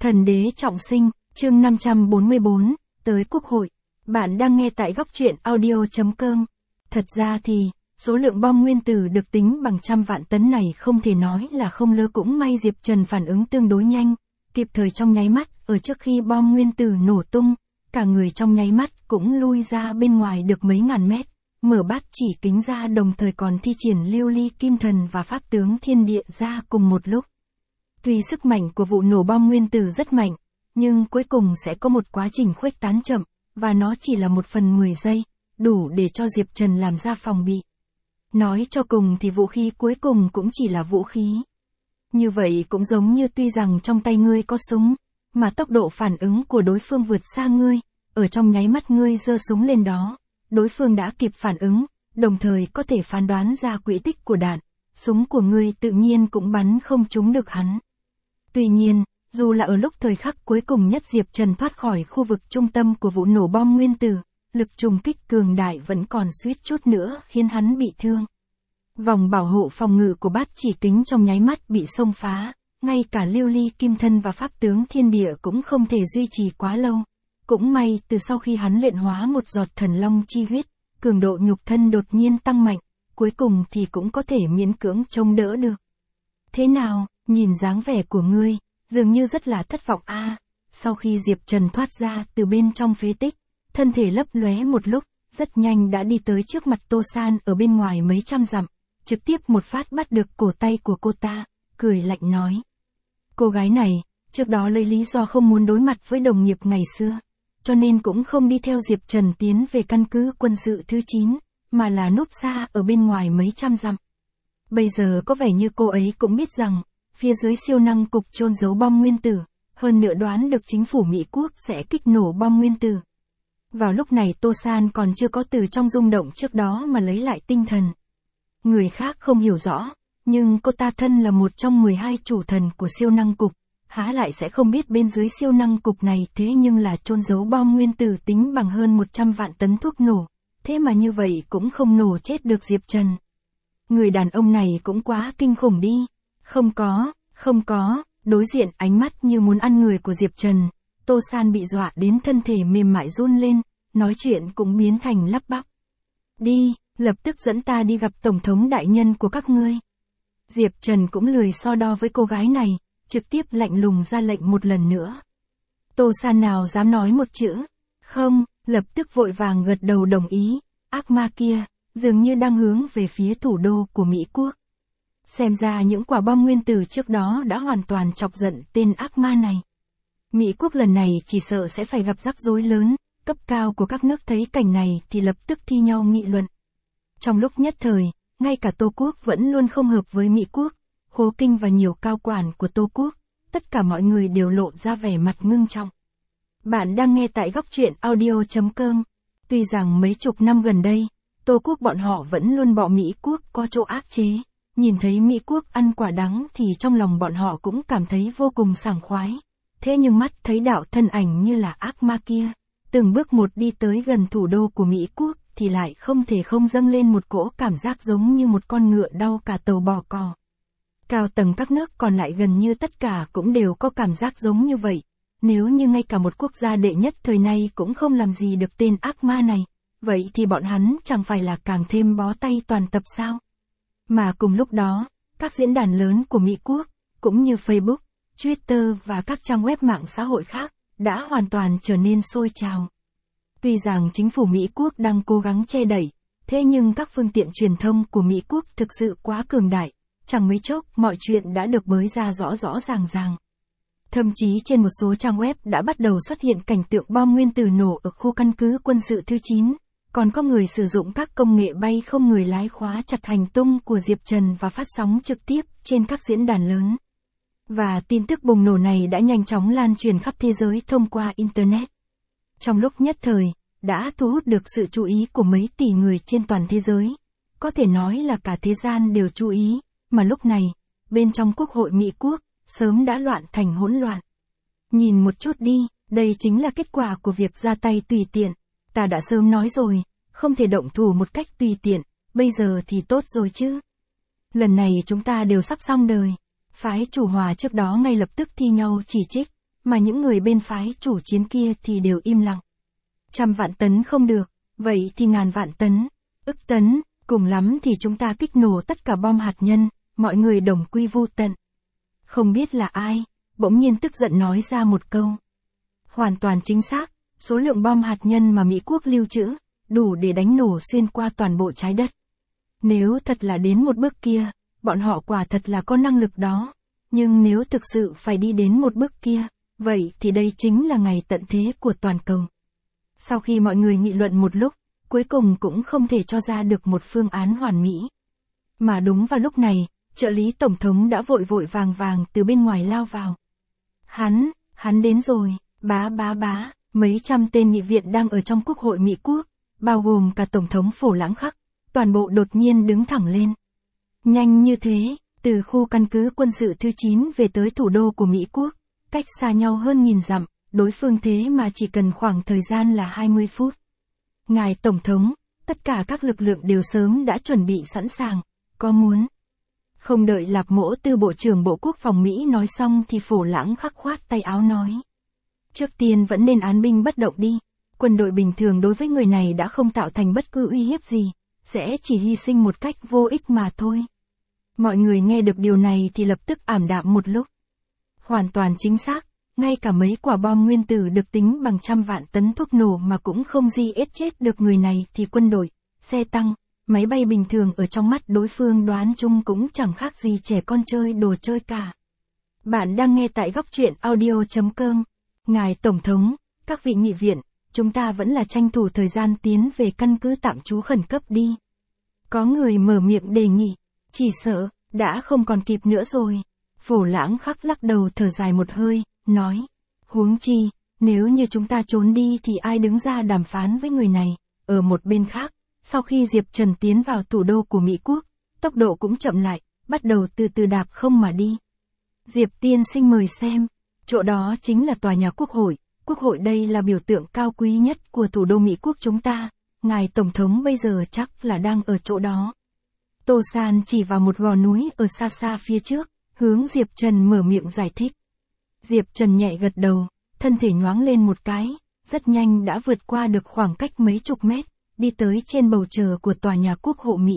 Thần đế trọng sinh, chương 544, tới Quốc hội. Bạn đang nghe tại góc truyện audio.com. Thật ra thì, số lượng bom nguyên tử được tính bằng trăm vạn tấn này không thể nói là không lơ, cũng may Diệp Trần phản ứng tương đối nhanh, kịp thời trong nháy mắt, ở trước khi bom nguyên tử nổ tung, cả người trong nháy mắt cũng lui ra bên ngoài được mấy ngàn mét, mở bát chỉ kính ra, đồng thời còn thi triển lưu ly kim thần và pháp tướng thiên địa ra cùng một lúc. Tuy sức mạnh của vụ nổ bom nguyên tử rất mạnh, nhưng cuối cùng sẽ có một quá trình khuếch tán chậm, và nó chỉ là 1/10 giây, đủ để cho Diệp Trần làm ra phòng bị. Nói cho cùng thì vũ khí cuối cùng cũng chỉ là vũ khí. Như vậy cũng giống như tuy rằng trong tay ngươi có súng, mà tốc độ phản ứng của đối phương vượt xa ngươi, ở trong nháy mắt ngươi giơ súng lên đó, đối phương đã kịp phản ứng, đồng thời có thể phán đoán ra quỹ tích của đạn, súng của ngươi tự nhiên cũng bắn không trúng được hắn. Tuy nhiên, dù là ở lúc thời khắc cuối cùng nhất Diệp Trần thoát khỏi khu vực trung tâm của vụ nổ bom nguyên tử, lực trùng kích cường đại vẫn còn suýt chút nữa khiến hắn bị thương. Vòng bảo hộ phòng ngự của bát chỉ kính trong nháy mắt bị xông phá, ngay cả lưu ly kim thân và pháp tướng thiên địa cũng không thể duy trì quá lâu. Cũng may từ sau khi hắn luyện hóa một giọt thần long chi huyết, cường độ nhục thân đột nhiên tăng mạnh, cuối cùng thì cũng có thể miễn cưỡng chống đỡ được. Thế nào, nhìn dáng vẻ của ngươi, dường như rất là thất vọng a. Sau khi Diệp Trần thoát ra từ bên trong phế tích, thân thể lấp lóe một lúc, rất nhanh đã đi tới trước mặt Tô San ở bên ngoài mấy trăm dặm, trực tiếp một phát bắt được cổ tay của cô ta, cười lạnh nói. Cô gái này, trước đó lấy lý do không muốn đối mặt với đồng nghiệp ngày xưa, cho nên cũng không đi theo Diệp Trần tiến về căn cứ quân sự thứ 9, mà là núp xa ở bên ngoài mấy trăm dặm. Bây giờ có vẻ như cô ấy cũng biết rằng, phía dưới siêu năng cục chôn giấu bom nguyên tử, hơn nữa đoán được chính phủ Mỹ Quốc sẽ kích nổ bom nguyên tử. Vào lúc này Tô San còn chưa có từ trong rung động trước đó mà lấy lại tinh thần. Người khác không hiểu rõ, nhưng cô ta thân là một trong 12 chủ thần của siêu năng cục, há lại sẽ không biết bên dưới siêu năng cục này thế nhưng là chôn giấu bom nguyên tử tính bằng hơn 100 vạn tấn thuốc nổ, thế mà như vậy cũng không nổ chết được Diệp Trần. Người đàn ông này cũng quá kinh khủng đi. Không có, đối diện ánh mắt như muốn ăn người của Diệp Trần, Tô San bị dọa đến thân thể mềm mại run lên, nói chuyện cũng biến thành lắp bắp. Đi, lập tức dẫn ta đi gặp Tổng thống đại nhân của các ngươi. Diệp Trần cũng lười so đo với cô gái này, trực tiếp lạnh lùng ra lệnh một lần nữa. Tô San nào dám nói một chữ, không, lập tức vội vàng gật đầu đồng ý, ác ma kia, dường như đang hướng về phía thủ đô của Mỹ Quốc. Xem ra những quả bom nguyên tử trước đó đã hoàn toàn chọc giận tên ác ma này. Mỹ Quốc lần này chỉ sợ sẽ phải gặp rắc rối lớn, cấp cao của các nước thấy cảnh này thì lập tức thi nhau nghị luận. Trong lúc nhất thời, ngay cả Tô Quốc vẫn luôn không hợp với Mỹ Quốc, Hồ Kinh và nhiều cao quản của Tô Quốc, tất cả mọi người đều lộ ra vẻ mặt ngưng trọng. Bạn đang nghe tại góc truyện audio.com. Tuy rằng mấy chục năm gần đây, Tô Quốc bọn họ vẫn luôn bỏ Mỹ Quốc có chỗ áp chế. Nhìn thấy Mỹ Quốc ăn quả đắng thì trong lòng bọn họ cũng cảm thấy vô cùng sảng khoái. Thế nhưng mắt thấy đạo thân ảnh như là ác ma kia, từng bước một đi tới gần thủ đô của Mỹ Quốc thì lại không thể không dâng lên một cỗ cảm giác giống như một con ngựa đau cả tàu bò cò. Cao tầng các nước còn lại gần như tất cả cũng đều có cảm giác giống như vậy. Nếu như ngay cả một quốc gia đệ nhất thời nay cũng không làm gì được tên ác ma này, vậy thì bọn hắn chẳng phải là càng thêm bó tay toàn tập sao? Mà cùng lúc đó, các diễn đàn lớn của Mỹ Quốc, cũng như Facebook, Twitter và các trang web mạng xã hội khác, đã hoàn toàn trở nên sôi trào. Tuy rằng chính phủ Mỹ Quốc đang cố gắng che đậy, thế nhưng các phương tiện truyền thông của Mỹ Quốc thực sự quá cường đại, chẳng mấy chốc mọi chuyện đã được bới ra rõ rõ ràng. Thậm chí trên một số trang web đã bắt đầu xuất hiện cảnh tượng bom nguyên tử nổ ở khu căn cứ quân sự thứ 9. Còn có người sử dụng các công nghệ bay không người lái khóa chặt hành tung của Diệp Trần và phát sóng trực tiếp trên các diễn đàn lớn. Và tin tức bùng nổ này đã nhanh chóng lan truyền khắp thế giới thông qua Internet. Trong lúc nhất thời, đã thu hút được sự chú ý của mấy tỷ người trên toàn thế giới. Có thể nói là cả thế gian đều chú ý, mà lúc này, bên trong Quốc hội Mỹ Quốc, sớm đã loạn thành hỗn loạn. Nhìn một chút đi, đây chính là kết quả của việc ra tay tùy tiện. Ta đã sớm nói rồi, không thể động thủ một cách tùy tiện, bây giờ thì tốt rồi chứ. Lần này chúng ta đều sắp xong đời. Phái chủ hòa trước đó ngay lập tức thi nhau chỉ trích, mà những người bên phái chủ chiến kia thì đều im lặng. 100 vạn tấn không được, vậy thì ngàn vạn tấn, ức tấn, cùng lắm thì chúng ta kích nổ tất cả bom hạt nhân, mọi người đồng quy vu tận. Không biết là ai, bỗng nhiên tức giận nói ra một câu. Hoàn toàn chính xác, số lượng bom hạt nhân mà Mỹ quốc lưu trữ, đủ để đánh nổ xuyên qua toàn bộ trái đất. Nếu thật là đến một bước kia, bọn họ quả thật là có năng lực đó. Nhưng nếu thực sự phải đi đến một bước kia, vậy thì đây chính là ngày tận thế của toàn cầu. Sau khi mọi người nghị luận một lúc, cuối cùng cũng không thể cho ra được một phương án hoàn mỹ. Mà đúng vào lúc này, trợ lý tổng thống đã vội vội vàng vàng từ bên ngoài lao vào. Hắn đến rồi, bá, mấy trăm tên nghị viện đang ở trong Quốc hội Mỹ quốc, bao gồm cả Tổng thống Phổ Lãng Khắc, toàn bộ đột nhiên đứng thẳng lên. Nhanh như thế, từ khu căn cứ quân sự thứ 9 về tới thủ đô của Mỹ quốc, cách xa nhau hơn 1000 dặm, đối phương thế mà chỉ cần khoảng thời gian là 20 phút. Ngài Tổng thống, tất cả các lực lượng đều sớm đã chuẩn bị sẵn sàng, có muốn. Không đợi Lạp Mỗ Tư Bộ trưởng Bộ Quốc phòng Mỹ nói xong thì Phổ Lãng Khắc khoát tay áo nói. Trước tiên vẫn nên án binh bất động đi, quân đội bình thường đối với người này đã không tạo thành bất cứ uy hiếp gì, sẽ chỉ hy sinh một cách vô ích mà thôi. Mọi người nghe được điều này thì lập tức ảm đạm một lúc. Hoàn toàn chính xác, ngay cả mấy quả bom nguyên tử được tính bằng 100 vạn tấn thuốc nổ mà cũng không giết chết được người này thì quân đội, xe tăng, máy bay bình thường ở trong mắt đối phương đoán chung cũng chẳng khác gì trẻ con chơi đồ chơi cả. Bạn đang nghe tại góc truyện audio.com. Ngài Tổng thống, các vị nghị viện, chúng ta vẫn là tranh thủ thời gian tiến về căn cứ tạm trú khẩn cấp đi. Có người mở miệng đề nghị, chỉ sợ, đã không còn kịp nữa rồi. Phổ Lãng Khắc lắc đầu thở dài một hơi, nói, huống chi, nếu như chúng ta trốn đi thì ai đứng ra đàm phán với người này. Ở một bên khác, sau khi Diệp Trần tiến vào thủ đô của Mỹ quốc, tốc độ cũng chậm lại, bắt đầu từ từ đạp không mà đi. Diệp tiên sinh mời xem, chỗ đó chính là tòa nhà Quốc hội đây là biểu tượng cao quý nhất của thủ đô Mỹ quốc chúng ta, ngài Tổng thống bây giờ chắc là đang ở chỗ đó. Tô San chỉ vào một gò núi ở xa xa phía trước, hướng Diệp Trần mở miệng giải thích. Diệp Trần nhẹ gật đầu, thân thể nhoáng lên một cái, rất nhanh đã vượt qua được khoảng cách mấy chục mét, đi tới trên bầu trời của tòa nhà Quốc hội Mỹ.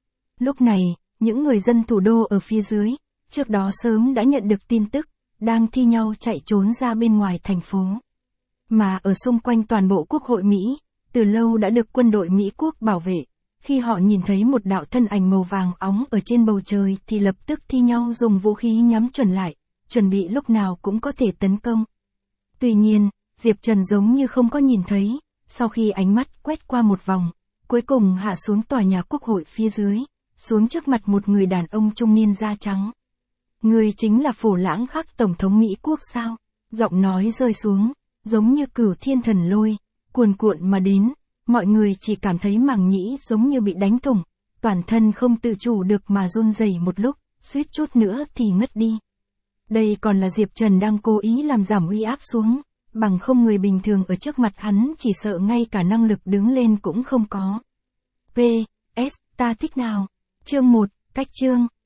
Lúc này, những người dân thủ đô ở phía dưới, trước đó sớm đã nhận được tin tức, đang thi nhau chạy trốn ra bên ngoài thành phố. Mà ở xung quanh toàn bộ Quốc hội Mỹ, từ lâu đã được quân đội Mỹ quốc bảo vệ. Khi họ nhìn thấy một đạo thân ảnh màu vàng óng ở trên bầu trời thì lập tức thi nhau dùng vũ khí nhắm chuẩn lại, chuẩn bị lúc nào cũng có thể tấn công. Tuy nhiên, Diệp Trần giống như không có nhìn thấy, sau khi ánh mắt quét qua một vòng, cuối cùng hạ xuống tòa nhà Quốc hội phía dưới, xuống trước mặt một người đàn ông trung niên da trắng. Người chính là Phổ Lãng Khắc Tổng thống Mỹ quốc sao? Giọng nói rơi xuống, giống như cửu thiên thần lôi, cuồn cuộn mà đến, mọi người chỉ cảm thấy màng nhĩ giống như bị đánh thủng, toàn thân không tự chủ được mà run rẩy một lúc, suýt chút nữa thì ngất đi. Đây còn là Diệp Trần đang cố ý làm giảm uy áp xuống, bằng không người bình thường ở trước mặt hắn chỉ sợ ngay cả năng lực đứng lên cũng không có. PS, ta thích nào? Chương 1, cách chương.